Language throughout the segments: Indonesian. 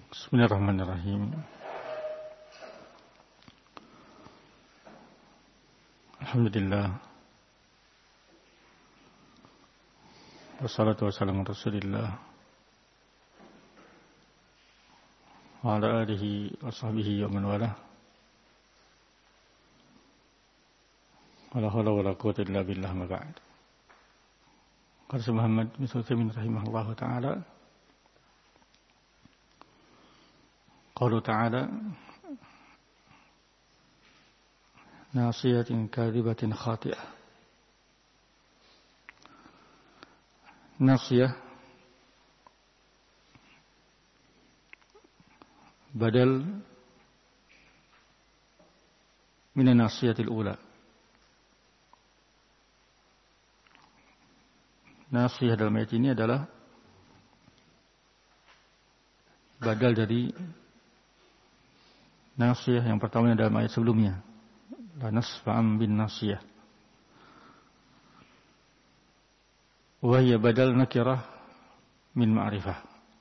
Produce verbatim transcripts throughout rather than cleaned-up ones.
Bismillahirrahmanirrahim. Alhamdulillah. Wassalatu wassalamu ala Rasulillah wa ala alihi wa sahbihi wa man walah. Wala haula wala quwwata illa billah, ma ba'd. Qala Muhammad bin Sulaiman rahimahullahu ta'ala, qala ta'ala nasiyatin kadhibatin khati'ah. Nasiyah badal min an-nasiyatil ula. Nasiyah dalam ayat ini adalah badal dari nasiyah yang pertama dalam ayat sebelumnya, la nasfa'am bin nasiyah. Wa hiya badal nakirah min ma'rifah.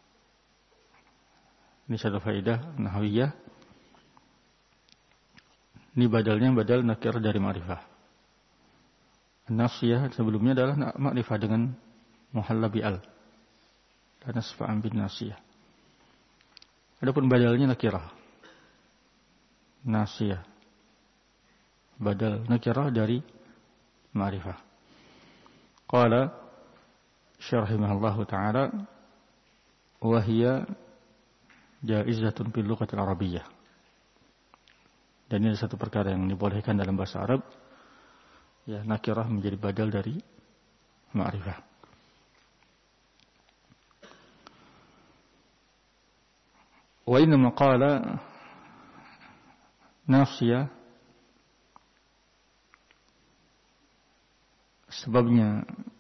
Ini satu faedah nahwiyah. Ini badalnya badal nakirah dari ma'rifah. Nasiyah sebelumnya adalah ma'rifah dengan muhalla bi al. La nasfa'am bin nasiyah. Adapun badalnya nakirah. Nasiyah badal nakirah dari ma'rifah. Qala syarhimahullahu ta'ala wa hiya jaizatun fil lughatil arabiyyah. Dan ini satu perkara yang dibolehkan dalam bahasa Arab, ya, nakirah menjadi badal dari ma'rifah. Wa inna maqala nasiyah, sebabnya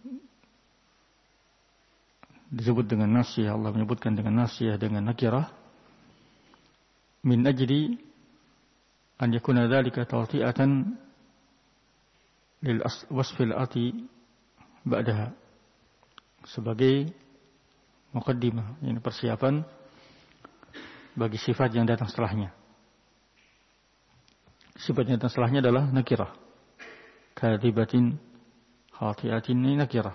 disebut dengan nasiyah, Allah menyebutkan dengan nasiyah dengan nakirah, min ajli an yakuna dzalika tawti'atan lil wasfil ati ba'daha, sebagai muqaddimah, ini persiapan bagi sifat yang datang setelahnya. Sifat yang datang setelahnya adalah nakirah. Kadzibatin khati'atin, ini nakirah.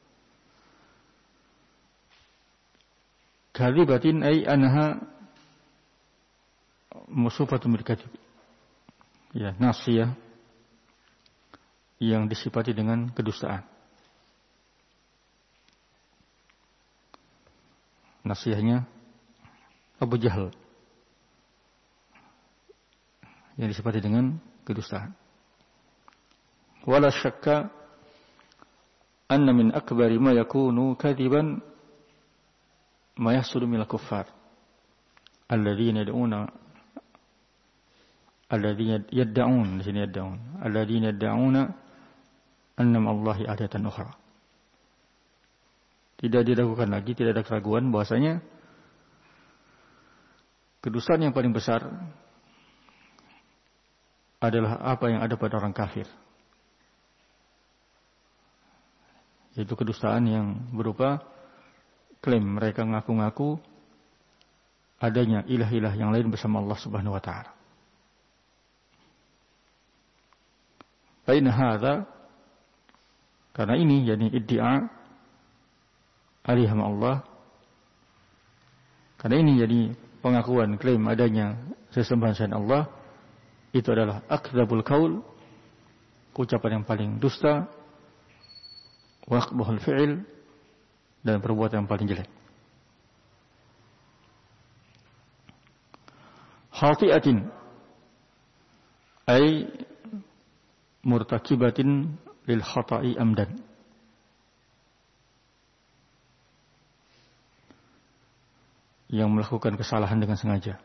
Kadzibatin ay anha musufatun bil kadzib. Ya, nasiyah yang disifati dengan kedustaan. Nasihnya Abu Jahal yang disifati dengan kedustaan. Wala syakka anna min akbari ma yakunu kadiban ma yahsulu minal kuffar alladzina yad'una alladzina yad'un, di sini yad'un, alladzina yad'una annam Allahi adatan ukhra. Tidak diragukan lagi, tidak ada keraguan bahwasanya kedustaan yang paling besar adalah apa yang ada pada orang kafir, yaitu kedustaan yang berupa klaim mereka ngaku-ngaku adanya ilah-ilah yang lain bersama Allah Subhanahu wa taala. Baina hadza, karena ini yakni iddia aliham Allah, karena ini jadi pengakuan klaim adanya sesembahan selain Allah, itu adalah akdzabul qaul, ucapan yang paling dusta, wa aqbahul fi'il, dan perbuatan yang paling jelek. Khati'atin ay murtakibatin lil khata'i amdan, yang melakukan kesalahan dengan sengaja.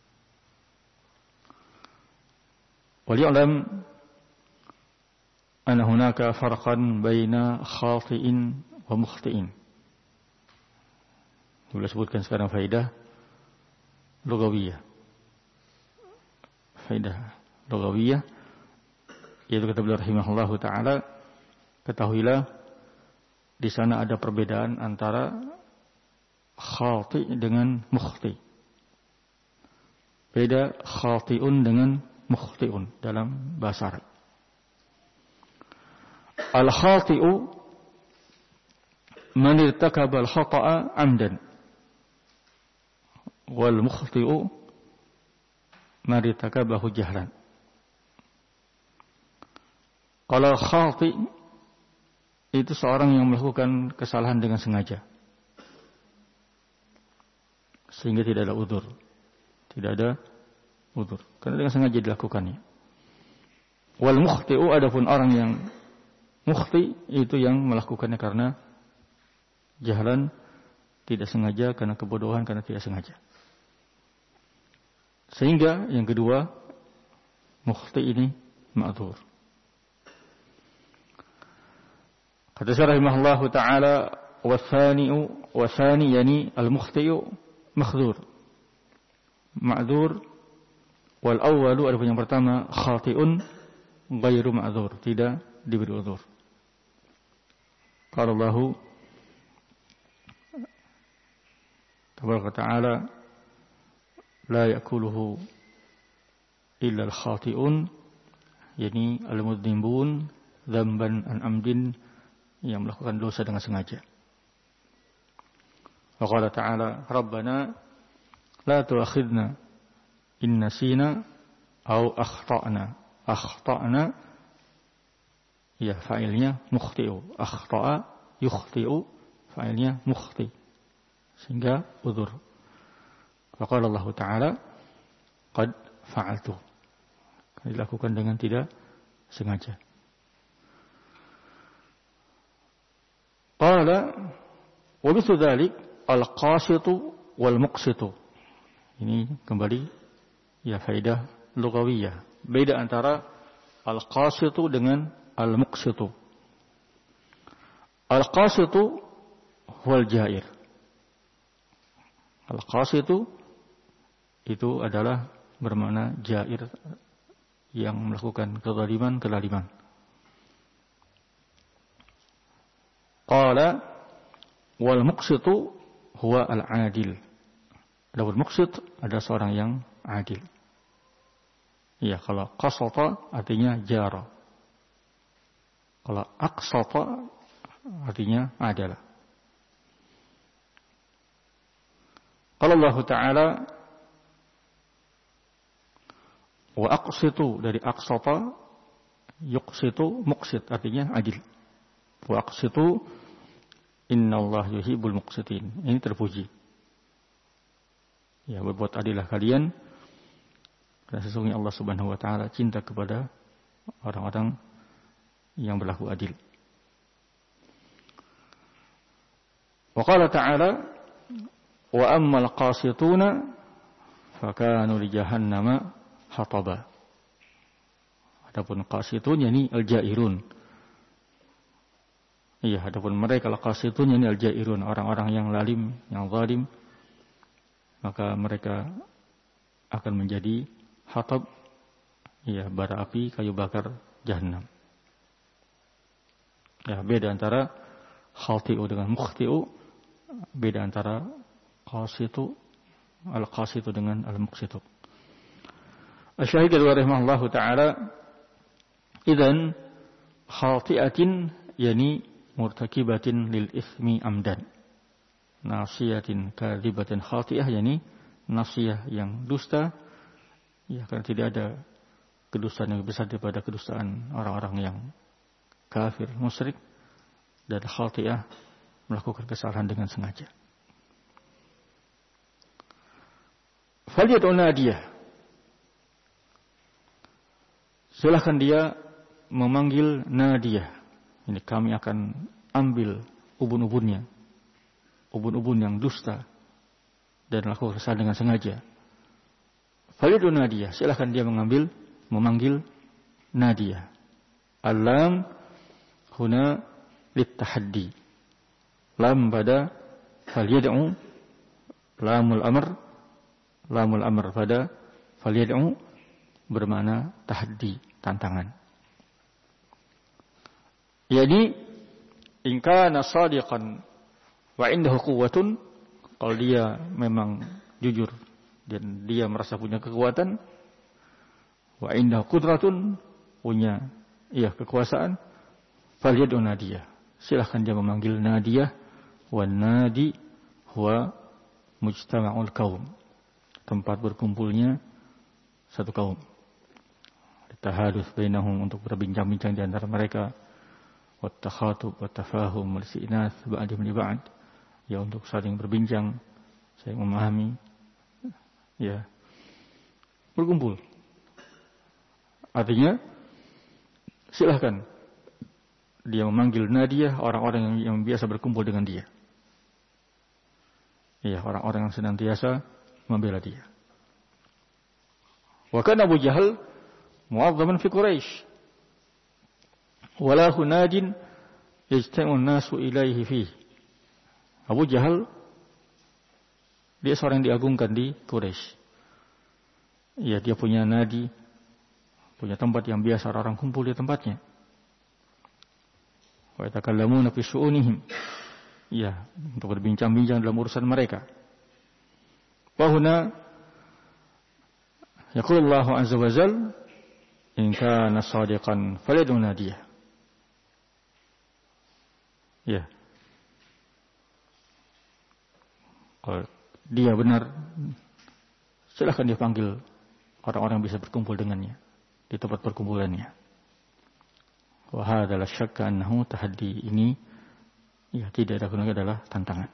Waliya'lam anna hunaka farqan baina khati'in wa mukhti'in. Boleh sebutkan sekarang faedah lugawiyah. Faedah lugawiyah, yaitu kata beliau rahimahullahu taala, ketahuilah di sana ada perbedaan antara khati dengan mukhti. Beda khati'un dengan mukhti'un dalam bahasa Arab. Al-khati'u man irtakaba al-khata'a 'amdan. Wal mukhti'u man irtakabahu jahlan. Kalau khati' itu seorang yang melakukan kesalahan dengan sengaja, sehingga tidak ada udzur. Tidak ada udzur karena dengan sengaja dilakukannya. Wal mukhti'u, adapun orang yang mukhti itu yang melakukannya karena jahlan, tidak sengaja, karena kebodohan, karena tidak sengaja. Sehingga yang kedua, mukhti ini ma'dzur. Kata Syarah rahimahullahu taala, wasani'u wasani yani al-mukhti'u makhdhur. Ma'dzur. Wal awwalu, adapun yang pertama, khati'un ghairu ma'dzur, tidak diberi udzur. Qala Allahu tabaraka ta'ala, la ya'kuluhu illa al-khati'un, yani al-mudhnibun dzamban an amdin, yang melakukan dosa dengan sengaja. Wa qala ta'ala, rabbana la tu'akhidna in nasina au akhta'na. Akhta'na, ya fa'ilnya mukhti'u. Akhta'a yukhti'u, fa'ilnya mukhti, sehingga udzur. Wa qala Allah ta'ala, qad fa'altu, dilakukan dengan tidak sengaja. Qala wa mithlu dzalik al-qasitu wal muqsitu. Ini kembali ya faedah lugawiyah. Beda antara al-qasitu dengan al-muqsitu. Al-qasitu huwal jair. Al-qasitu itu adalah bermakna jair, yang melakukan kezaliman, kelaliman. Qala wal muqsitu huwa al-adil. Adapun muqsit adalah seorang yang adil. Ya, kalau qasata artinya jara. Kalau aqsata artinya adalah. Qala Allah Ta'ala wa aqsitu, dari aqsata yuqsitu, muqsit artinya adil. Wa aqsitu innallaha yuhibbul muqsitin. Ini terpuji. Ya, berbuat adillah kalian, karena sesungguhnya Allah Subhanahu wa taala cinta kepada orang-orang yang berlaku adil. Wa qala ta'ala wa ammal qasituna fakanu li jahannama hataba. Adapun qasitun yakni al-jairun. Iya, adapun mereka al-qasitun yakni al-jairun, orang-orang yang lalim, yang zalim, maka mereka akan menjadi hatab, ya, bara api, kayu bakar jahannam. Ya, beda antara khati'u dengan mukhti'u, beda antara qasitu, al-qasitu dengan al-muqsitu. Asy-syahid rahimahullahu taala, idzan khati'atin yani murtakibatin lil itsmi amdan, nasiyatin kadzibatin khati'ah yani nasiyah yang dusta, ya, karena tidak ada kedustaan yang besar daripada kedustaan orang-orang yang kafir, musyrik, dan khati'ah melakukan kesalahan dengan sengaja. Falyad'u nadiyah, silakan dia memanggil nadiyah. Ini kami akan ambil ubun-ubunnya, ubun-ubun yang dusta dan melakukan kesalahan dengan sengaja. Falyad'u nadiyah, silakan dia mengambil, memanggil nadiyah. Al-lam huna lit-tahaddi. Lam pada falyad'u, lamul amr, lamul amr pada falyad'u bermakna tahaddi, tantangan. Jadi in kana shadiqan wa indahu quwwatun, kalau dia memang jujur dan dia merasa punya kekuatan, wa indahu qudratun, punya iya kekuasaan, falyad'u nadiyah, silahkan dia memanggil nadiyah. Wan nadi huwa mujtama'ul qaum, tempat berkumpulnya satu kaum. Tahadus bainahum, untuk berbincang-bincang di antara mereka. Wat takhatub wat tafahum wal isti'nas ba'dihim li ba'd, ya untuk saling berbincang, saling memahami, ya berkumpul. Artinya silahkan dia memanggil nadiyah, orang-orang yang, yang biasa berkumpul dengan dia. Ya, orang-orang yang senantiasa membela dia. Wa kana Abu Jahal mu'azzaman fi Quraisy, wala hunadin yajtami'u an-nasu ilaihi fihi. Abu Jahal dia seorang yang diagungkan di Quraisy. Ya, dia punya nadi, punya tempat yang biasa orang kumpul di tempatnya. Wa yatakallamuna fi syu'unihim, ya, untuk berbincang-bincang dalam urusan mereka. Wa huna yaqulu Allahu azza wa jalla, in kana shadiqan falyad'u nadiyah. Ya. Kalau dia benar, silakan dia panggil orang-orang yang bisa berkumpul dengannya di tempat perkumpulannya. Wa hadza la syakka annahu tahaddi, ini ya tidak ada gunanya, adalah tantangan.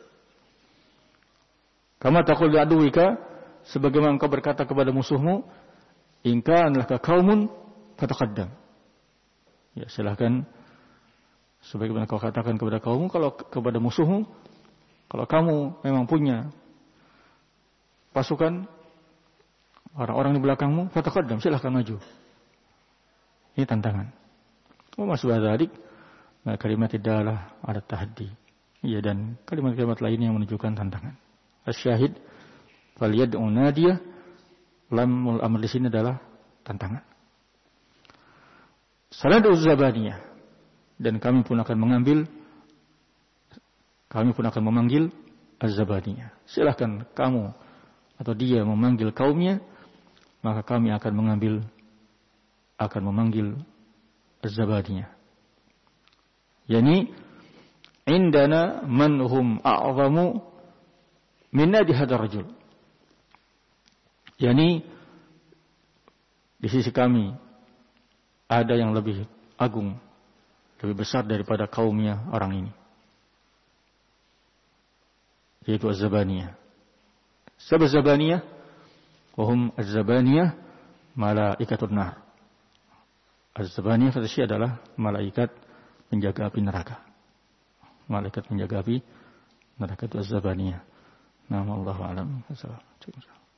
Kama taqul li aduwika, sebagaimana engkau berkata kepada musuhmu, in kana laka qaumun fataqaddam. Ya, silakan sebagaimana kau katakan kepada kaummu, kalau kepada musuhmu, kalau kamu memang punya pasukan, orang-orang di belakangmu, fataqaddam, silakan maju. Ini tantangan. Wa masbah dzalik, nah, kalimat tidaklah ada tahaddi. Iya, dan kalimat-kalimat lainnya yang menunjukkan tantangan. Asyahid falyad'u nadiyah, lamul amr di sini adalah tantangan. Sanad'u zabaniyah, dan kami pun akan mengambil, kami pun akan memanggil az-zabaniyah. Silakan kamu atau dia memanggil kaumnya, maka kami akan mengambil, akan memanggil az-zabaniyah. Yani indana man hum a'zamu min nadi hadzal rajul. Yani di sisi kami ada yang lebih agung, lebih besar daripada kaumnya orang ini, yaitu az-zabaniyah. Sebab az-zabaniyah, wa hum az-zabaniyah malaikatun nar. Az-zabaniyah kata adalah malaikat penjaga api neraka. Malaikat penjaga api neraka itu az-zabaniyah. Nama Allahu a'lam.